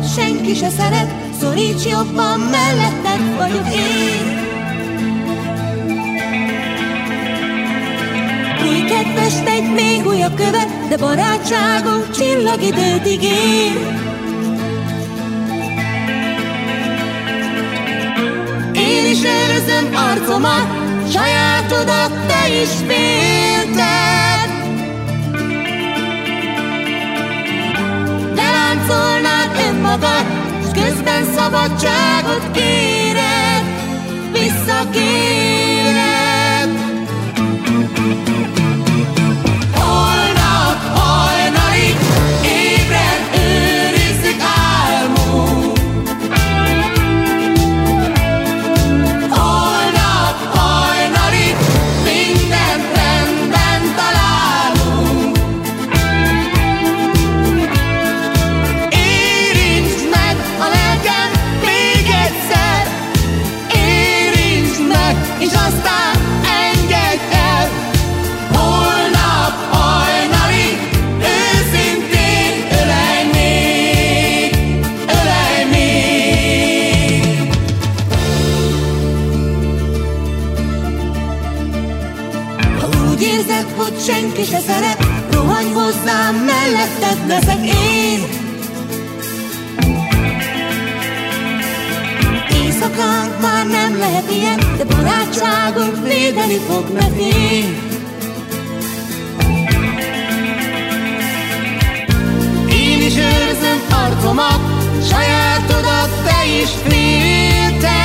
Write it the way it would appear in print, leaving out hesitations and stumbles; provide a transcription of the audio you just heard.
senki se szeret, szoríts jobban, melletted vagyok én. Új kedvest egy még újabb követ, de barátságunk csillagidőt ígér. Én is őrzöm arcomat, sajátodat te is félted. De láncolnád önmagad, s közben szabadságot kéred, visszakéred. Holnap hajnalig ébren őrizzük álmunk. Holnap hajnalig mindent rendben találunk. Érintsd meg a lelkem még egyszer, érintsd meg, és aztán engedj el. Holnap hajnalig őszintén ölelj még, ölelj még. Ha úgy érzed, hogy senki se szeret, rohanj hozzám, melletted leszek én. Éjszakánk már nem lehet ilyen, de barátságunk védeni fog nekünk. Én is őrzöm arcomat, sajátodat te is félted.